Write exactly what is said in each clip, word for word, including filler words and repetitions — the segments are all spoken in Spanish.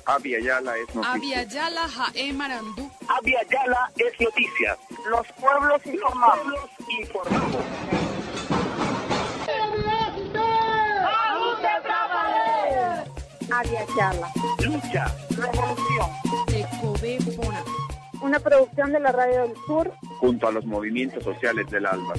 Abya Yala es noticia. Abya Yala Jae Marandú. Abya Yala es noticia. Los pueblos informados. Los pueblos informados. Abya Yala. Lucha. Revolución. Ecobé Pona. Una producción de la Radio del Sur. Junto a los movimientos sociales del ALBA.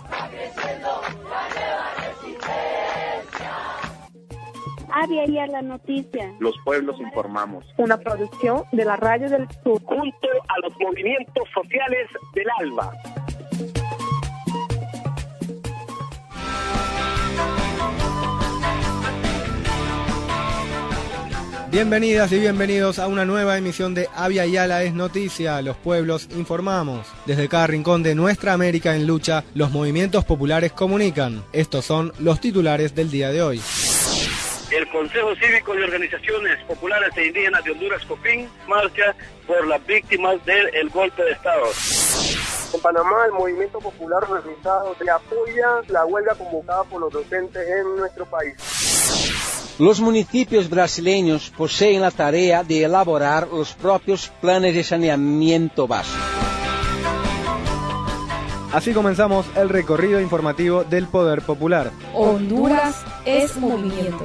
Abya Yala Noticia. Los pueblos informamos. Una producción de la Radio del Sur. Junto a los movimientos sociales del ALBA. Bienvenidas y bienvenidos a una nueva emisión de Abya Yala es noticia, los pueblos informamos. Desde cada rincón de nuestra América en lucha, los movimientos populares comunican. Estos son los titulares del día de hoy. El Consejo Cívico de Organizaciones Populares e Indígenas de Honduras, COPIN, marcha por las víctimas del golpe de Estado. En Panamá, el movimiento popular organizado se apoya la huelga convocada por los docentes en nuestro país. Los municipios brasileños poseen la tarea de elaborar los propios planes de saneamiento básico. Así comenzamos el recorrido informativo del Poder Popular. Honduras es movimiento.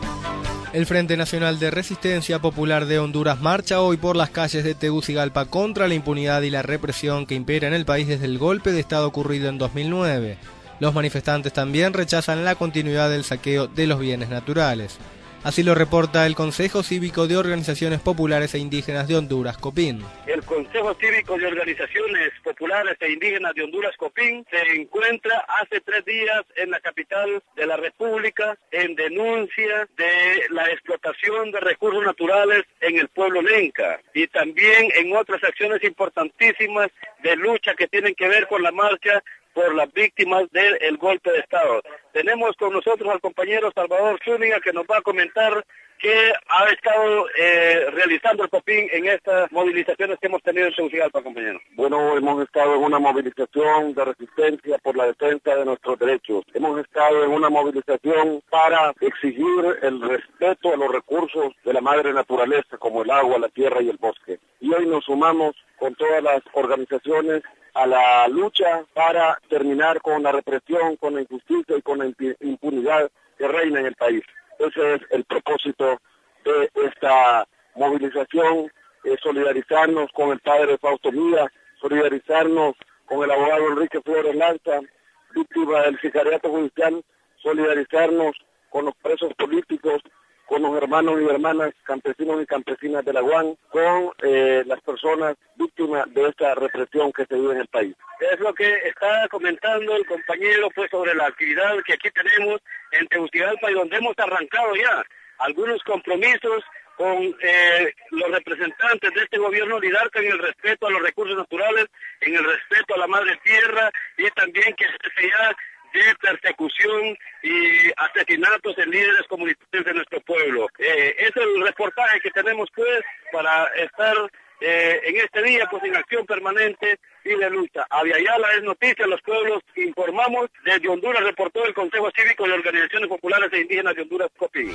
El Frente Nacional de Resistencia Popular de Honduras marcha hoy por las calles de Tegucigalpa contra la impunidad y la represión que impera en el país desde el golpe de Estado ocurrido en dos mil nueve. Los manifestantes también rechazan la continuidad del saqueo de los bienes naturales. Así lo reporta el Consejo Cívico de Organizaciones Populares e Indígenas de Honduras, COPIN. El Consejo Cívico de Organizaciones Populares e Indígenas de Honduras, COPIN, se encuentra hace tres días en la capital de la República en denuncia de la explotación de recursos naturales en el pueblo lenca y también en otras acciones importantísimas de lucha que tienen que ver con la marcha por las víctimas del golpe de Estado. Tenemos con nosotros al compañero Salvador Zúñiga, que nos va a comentar qué ha estado eh, realizando el COPIN en estas movilizaciones que hemos tenido en Tegucigalpa, compañero. Bueno, hemos estado en una movilización de resistencia por la defensa de nuestros derechos. Hemos estado en una movilización para exigir el respeto a los recursos de la madre naturaleza, como el agua, la tierra y el bosque. Y hoy nos sumamos con todas las organizaciones a la lucha para terminar con la represión, con la injusticia y con la impunidad que reina en el país. Ese es el propósito de esta movilización, eh, solidarizarnos con el padre Fausto Mía, solidarizarnos con el abogado Enrique Flores Lanza, víctima del sicariato judicial, solidarizarnos con los presos políticos, con los hermanos y hermanas campesinos y campesinas de la U A N, con eh, las personas víctimas de esta represión que se vive en el país. Es lo que está comentando el compañero pues sobre la actividad que aquí tenemos en Tegucigalpa y donde hemos arrancado ya algunos compromisos con eh, los representantes de este gobierno oligarca en el respeto a los recursos naturales, en el respeto a la madre tierra y también que se ya de persecución y asesinatos en líderes comunitarios de nuestro pueblo. Eh, es el reportaje que tenemos pues para estar eh, en este día pues en acción permanente y de lucha. Abya Yala es noticia, los pueblos informamos. Desde Honduras reportó el Consejo Cívico de Organizaciones Populares e Indígenas de Honduras, COPIN.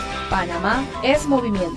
Panamá es movimiento.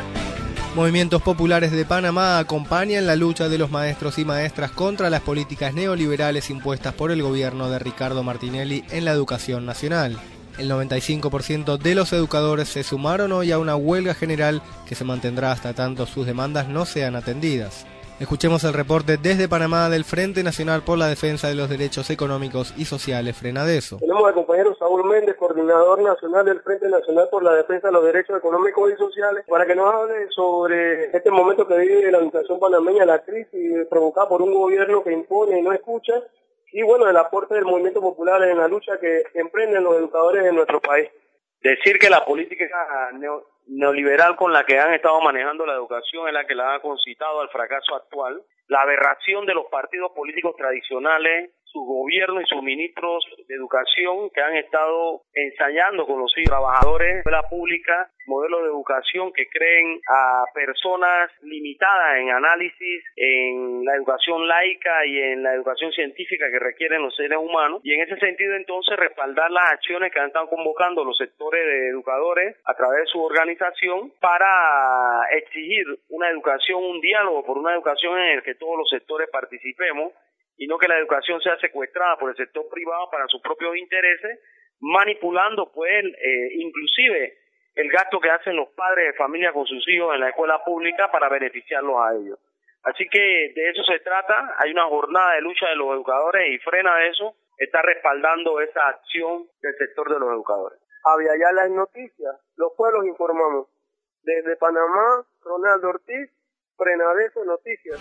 Movimientos populares de Panamá acompañan la lucha de los maestros y maestras contra las políticas neoliberales impuestas por el gobierno de Ricardo Martinelli en la educación nacional. El noventa y cinco por ciento de los educadores se sumaron hoy a una huelga general que se mantendrá hasta tanto sus demandas no sean atendidas. Escuchemos el reporte desde Panamá del Frente Nacional por la Defensa de los Derechos Económicos y Sociales, FRENADESO. Tenemos al compañero Saúl Méndez, coordinador nacional del Frente Nacional por la Defensa de los Derechos Económicos y Sociales, para que nos hable sobre este momento que vive la educación panameña, la crisis provocada por un gobierno que impone y no escucha, y bueno, el aporte del movimiento popular en la lucha que emprenden los educadores de nuestro país. Decir que la política neo neoliberal con la que han estado manejando la educación es la que la ha concitado al fracaso actual, la aberración de los partidos políticos tradicionales, sus gobiernos y sus ministros de educación que han estado ensayando con los trabajadores de la pública modelos de educación que creen a personas limitadas en análisis, en la educación laica y en la educación científica que requieren los seres humanos, y en ese sentido entonces respaldar las acciones que han estado convocando los sectores de educadores a través de sus organizaciones organización para exigir una educación, un diálogo por una educación en el que todos los sectores participemos y no que la educación sea secuestrada por el sector privado para sus propios intereses, manipulando pues eh, inclusive el gasto que hacen los padres de familia con sus hijos en la escuela pública para beneficiarlos a ellos. Así que de eso se trata. Hay una jornada de lucha de los educadores y frena de eso está respaldando esa acción del sector de los educadores. Aviala en noticias, los pueblos informamos. Desde Panamá, Ronaldo Ortiz, Frenadeso Noticias.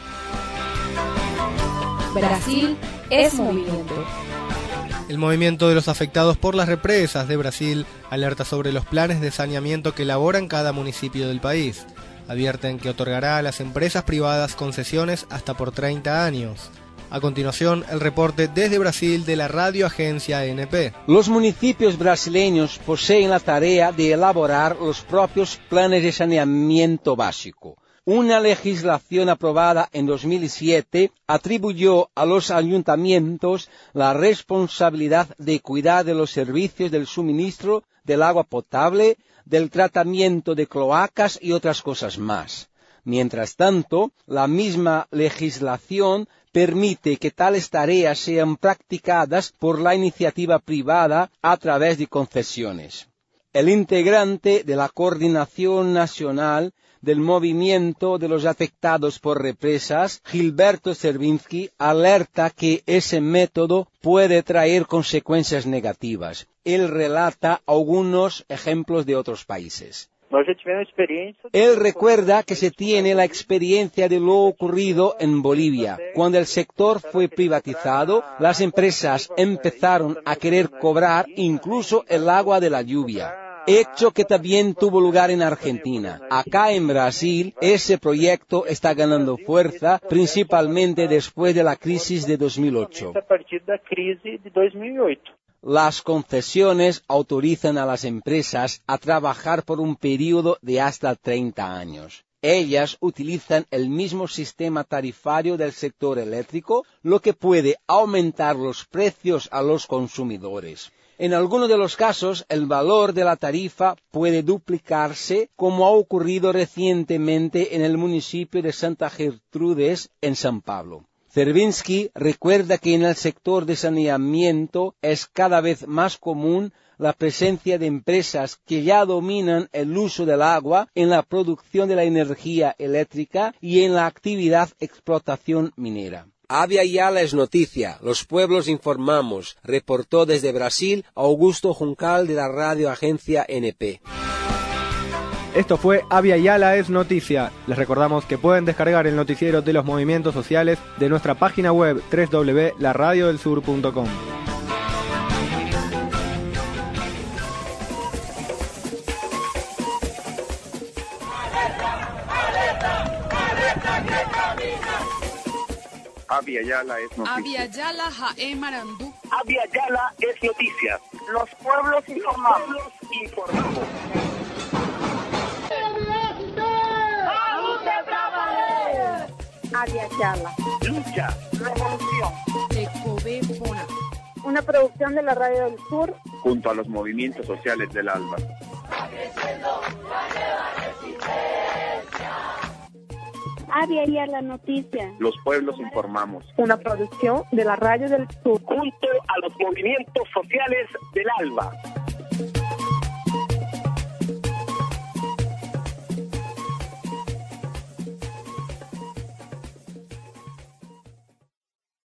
Brasil es movimiento. El movimiento de los afectados por las represas de Brasil alerta sobre los planes de saneamiento que elaboran cada municipio del país. Advierten que otorgará a las empresas privadas concesiones hasta por treinta años. A continuación, el reporte desde Brasil de la Radio Agencia A N P. Los municipios brasileños poseen la tarea de elaborar los propios planes de saneamiento básico. Una legislación aprobada en dos mil siete atribuyó a los ayuntamientos la responsabilidad de cuidar de los servicios del suministro del agua potable, del tratamiento de cloacas y otras cosas más. Mientras tanto, la misma legislación permite que tales tareas sean practicadas por la iniciativa privada a través de concesiones. El integrante de la Coordinación Nacional del Movimiento de los Afectados por Represas, Gilberto Cervinsky, alerta que ese método puede traer consecuencias negativas. Él relata algunos ejemplos de otros países. Él recuerda que se tiene la experiencia de lo ocurrido en Bolivia. Cuando el sector fue privatizado, las empresas empezaron a querer cobrar incluso el agua de la lluvia. Hecho que también tuvo lugar en Argentina. Acá en Brasil, ese proyecto está ganando fuerza, principalmente después de la crisis de dos mil ocho. Las concesiones autorizan a las empresas a trabajar por un periodo de hasta treinta años. Ellas utilizan el mismo sistema tarifario del sector eléctrico, lo que puede aumentar los precios a los consumidores. En algunos de los casos, el valor de la tarifa puede duplicarse, como ha ocurrido recientemente en el municipio de Santa Gertrudes, en San Pablo. Cervinsky recuerda que en el sector de saneamiento es cada vez más común la presencia de empresas que ya dominan el uso del agua en la producción de la energía eléctrica y en la actividad explotación minera. Aviala es noticia, los pueblos informamos, reportó desde Brasil Augusto Juncal de la Radio Agencia N P. Esto fue Aviala es noticia. Les recordamos que pueden descargar el noticiero de los movimientos sociales de nuestra página web doble u doble u doble u punto la radio del sur punto com. Aviala es noticia. Aviala Jae Marandú. Aviala es noticia. Los pueblos informamos. Informamos. Aviala. Lucha. Revolución. Tecobé Pona. Una producción de la Radio del Sur junto a los movimientos sociales del ALBA. Aviala Noticia. Los pueblos informamos. Una producción de la Radio del Sur Junto a los movimientos sociales del ALBA.